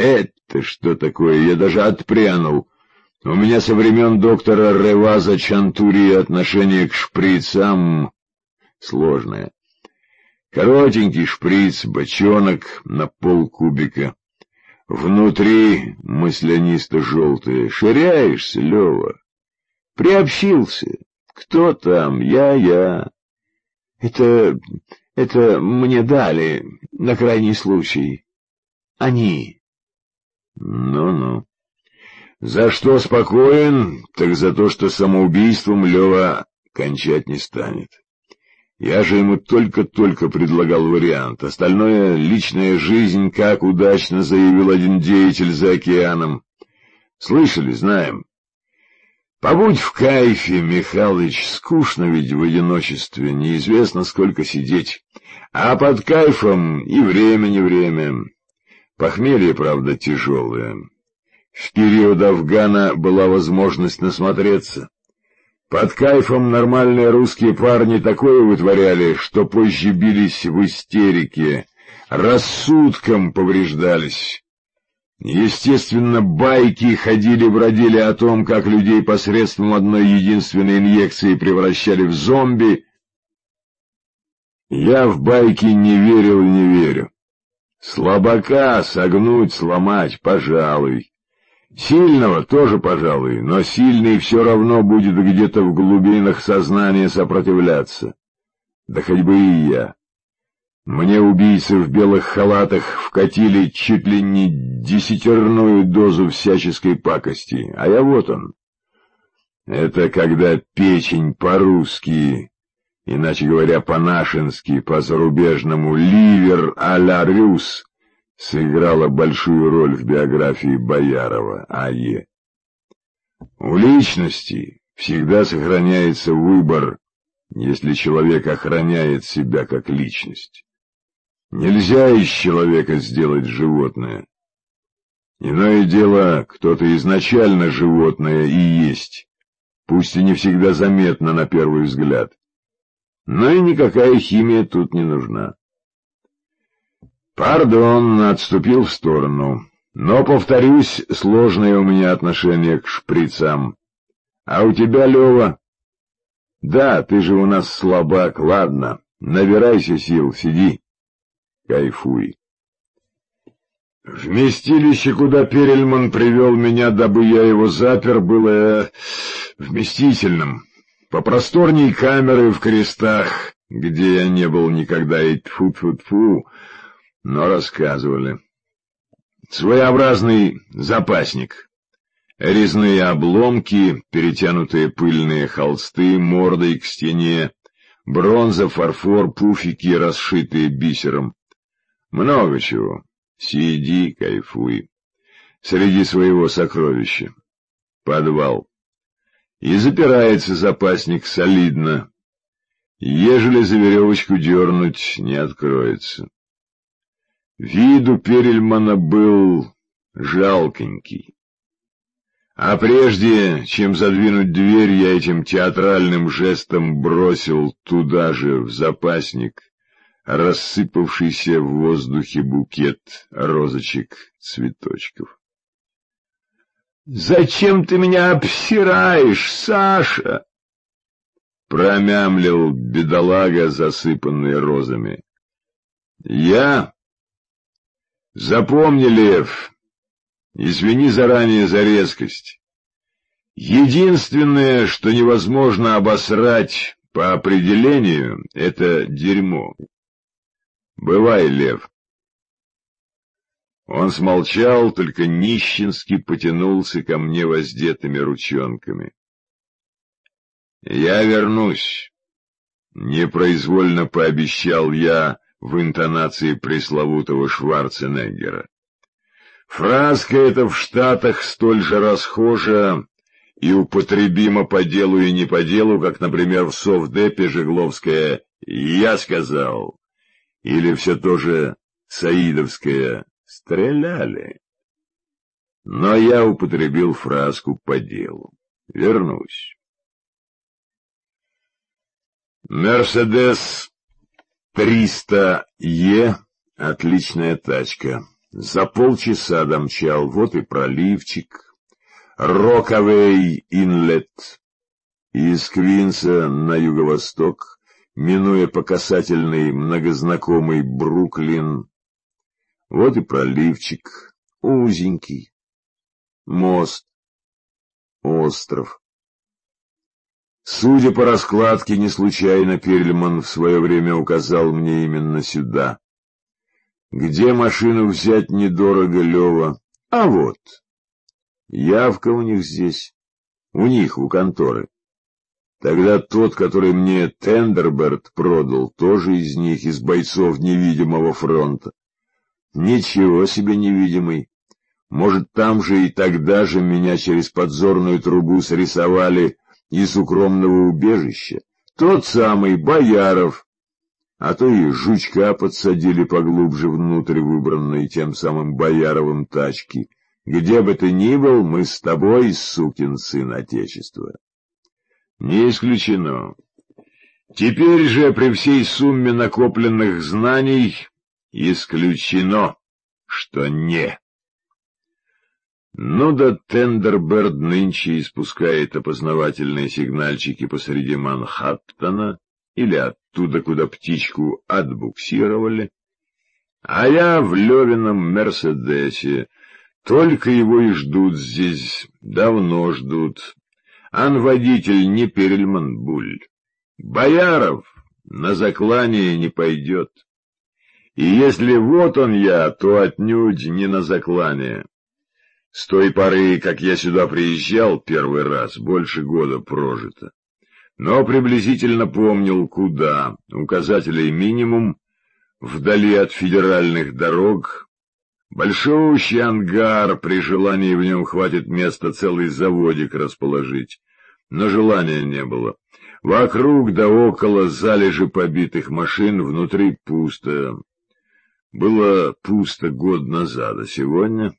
Это что такое? Я даже отпрянул. У меня со времен доктора Реваза Чантурии отношение к шприцам сложное. Коротенький шприц, бочонок на полкубика. Внутри маслянисто-желтые. Ширяешься, Лёва. Приобщился. Кто там? Я. Это мне дали, на крайний случай. Они. Ну-ну. За что спокоен, так за то, что самоубийством Лёва кончать не станет. Я же ему только-только предлагал вариант. Остальное — личная жизнь, как удачно заявил один деятель за океаном. Слышали, знаем. Побудь в кайфе, Михалыч, скучно ведь в одиночестве, неизвестно сколько сидеть. А под кайфом и время не время. Похмелье, правда, тяжелое. В период Афгана была возможность насмотреться. Под кайфом нормальные русские парни такое вытворяли, что позже бились в истерике, рассудком повреждались. Естественно, байки ходили-бродили о том, как людей посредством одной единственной инъекции превращали в зомби. Я в байки не верил и не верю. Слабака согнуть, сломать, пожалуй. Сильного тоже, пожалуй, но сильный все равно будет где-то в глубинах сознания сопротивляться. Да хоть бы и я. Мне убийцы в белых халатах вкатили чуть ли не 10-терную дозу всяческой пакости, а я вот он. Это когда печень по-русски, иначе говоря, по-нашенски, по-зарубежному, ливер а-ля рюс, сыграла большую роль в биографии Боярова А.Е. У личности всегда сохраняется выбор, если человек охраняет себя как личность. Нельзя из человека сделать животное. Иное дело, кто-то изначально животное и есть, пусть и не всегда заметно на первый взгляд. Но и никакая химия тут не нужна. Пардон, отступил в сторону. Но, повторюсь, сложное у меня отношение к шприцам. А у тебя, Лёва? Да, ты же у нас слабак, ладно. Набирайся сил, сиди. Кайфуй. Вместилище, куда Перельман привел меня, дабы я его запер, было вместительным. Попросторней камеры в крестах, где я не был никогда, и тьфу-тьфу-тьфу, но рассказывали. Своеобразный запасник. Резные обломки, перетянутые пыльные холсты мордой к стене, бронза, фарфор, пуфики, расшитые бисером. Много чего. Сиди, кайфуй. Среди своего сокровища. Подвал. И запирается запасник солидно. Ежели за веревочку дернуть, не откроется. Вид у Перельмана был жалкенький. А прежде, чем задвинуть дверь, я этим театральным жестом бросил туда же, в запасник, рассыпавшийся в воздухе букет розочек-цветочков. — Зачем ты меня обсираешь, Саша? — промямлил бедолага, засыпанный розами. — Я? Запомни, Лев, извини заранее за резкость. Единственное, что невозможно обосрать по определению, — это дерьмо. Бывай, Лев. Он смолчал, только нищенски потянулся ко мне воздетыми ручонками. Я вернусь, непроизвольно пообещал я в интонации пресловутого Шварценеггера. Фразка эта в Штатах столь же расхожа и употребима по делу и не по делу, как, например, в Совдепе Жегловская «я сказал», или все то же саидовское «стреляли». Но я употребил фразку по делу. Вернусь. «Мерседес 300Е» — отличная тачка. За полчаса домчал, вот и проливчик, Рокавей-Инлет. Из Квинса на юго-восток, минуя по касательной многознакомый Бруклин. Вот и проливчик, узенький, мост, остров. Судя по раскладке, не случайно Перельман в свое время указал мне именно сюда. Где машину взять недорого, Лева? А вот. Явка у них здесь. У них, у конторы. Тогда тот, который мне Тендерберт продал, тоже из них, из бойцов невидимого фронта. Ничего себе невидимый. Может, там же и тогда же меня через подзорную трубу срисовали из укромного убежища. Тот самый Бояров. А то и жучка подсадили поглубже внутрь выбранной тем самым Бояровым тачки. Где бы ты ни был, мы с тобой, сукин сын Отечества. Не исключено. Теперь же при всей сумме накопленных знаний исключено, что не. Ну да Тендерберт нынче испускает опознавательные сигнальчики посреди Манхэттена или оттуда, куда птичку отбуксировали, а я в Левином Мерседесе, только его и ждут здесь, давно ждут. Ан-водитель не Перельман Буль. Бояров на заклание не пойдет. И если вот он я, то отнюдь не на заклание. С той поры, как я сюда приезжал первый раз, больше года прожито. Но приблизительно помнил, куда. Указателей минимум, вдали от федеральных дорог. Большущий ангар, при желании в нем хватит места целый заводик расположить. Но желания не было. Вокруг да около залежи побитых машин, внутри пусто. Было пусто год назад, а сегодня...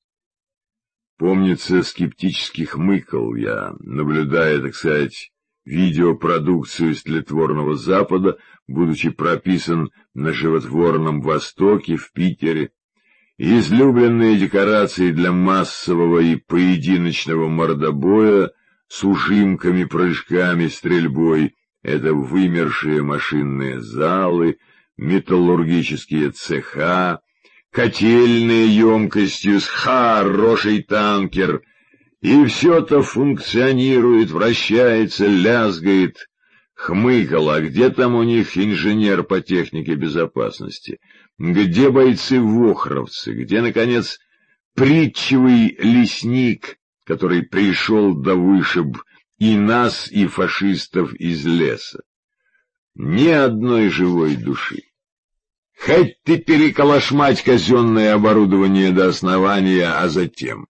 Помнится, скептически хмыкал я, наблюдая, так сказать, видеопродукцию с тлетворного Запада, будучи прописан на животворном Востоке, в Питере. Излюбленные декорации для массового и поединочного мордобоя с ужимками, прыжками, стрельбой — это вымершие машинные залы, металлургические цеха, котельные емкостью с хороший танкер, и все-то функционирует, вращается, лязгает. Хмыкал, а где там у них инженер по технике безопасности? Где бойцы-вохровцы? Где, наконец, притчевый лесник, который пришел да вышиб и нас, и фашистов из леса? Ни одной живой души. Хоть ты переколошмать казенное оборудование до основания, а затем.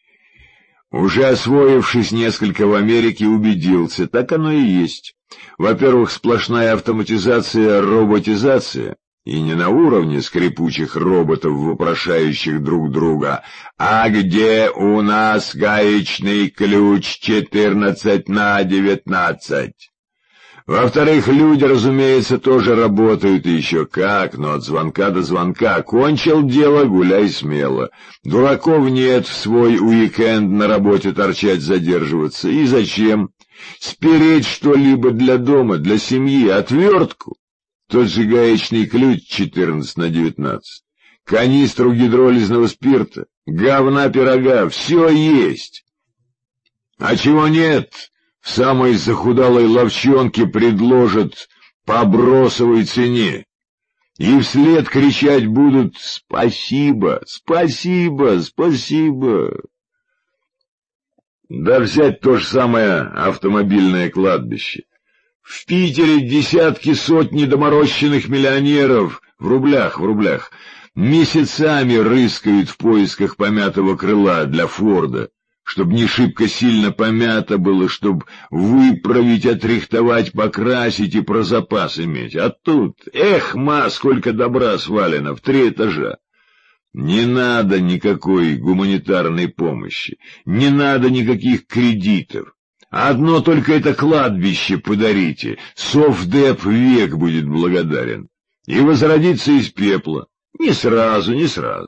Уже освоившись несколько в Америке, убедился, так оно и есть. Во-первых, сплошная автоматизация, роботизация, и не на уровне скрипучих роботов, вопрошающих друг друга, а где у нас гаечный ключ 14/19? Во-вторых, люди, разумеется, тоже работают еще как, но от звонка до звонка. Кончил дело, гуляй смело. Дураков нет в свой уикенд на работе торчать, задерживаться. И зачем? Спереть что-либо для дома, для семьи, отвертку. Тот же гаечный ключ 14/19. Канистру гидролизного спирта, говна пирога, все есть. А чего нет? В самой захудалой ловчонке предложат по бросовой цене. И вслед кричать будут «Спасибо! Спасибо! Спасибо!». Да взять то же самое автомобильное кладбище. В Питере десятки, сотни доморощенных миллионеров, в рублях, месяцами рыскают в поисках помятого крыла для Форда, чтобы не шибко сильно помято было, чтобы выправить, отрихтовать, покрасить и про запас иметь. А тут, сколько добра свалено, в 3 этажа. Не надо никакой гуманитарной помощи, не надо никаких кредитов. Одно только это кладбище подарите, Совдеп век будет благодарен. И возродится из пепла. Не сразу.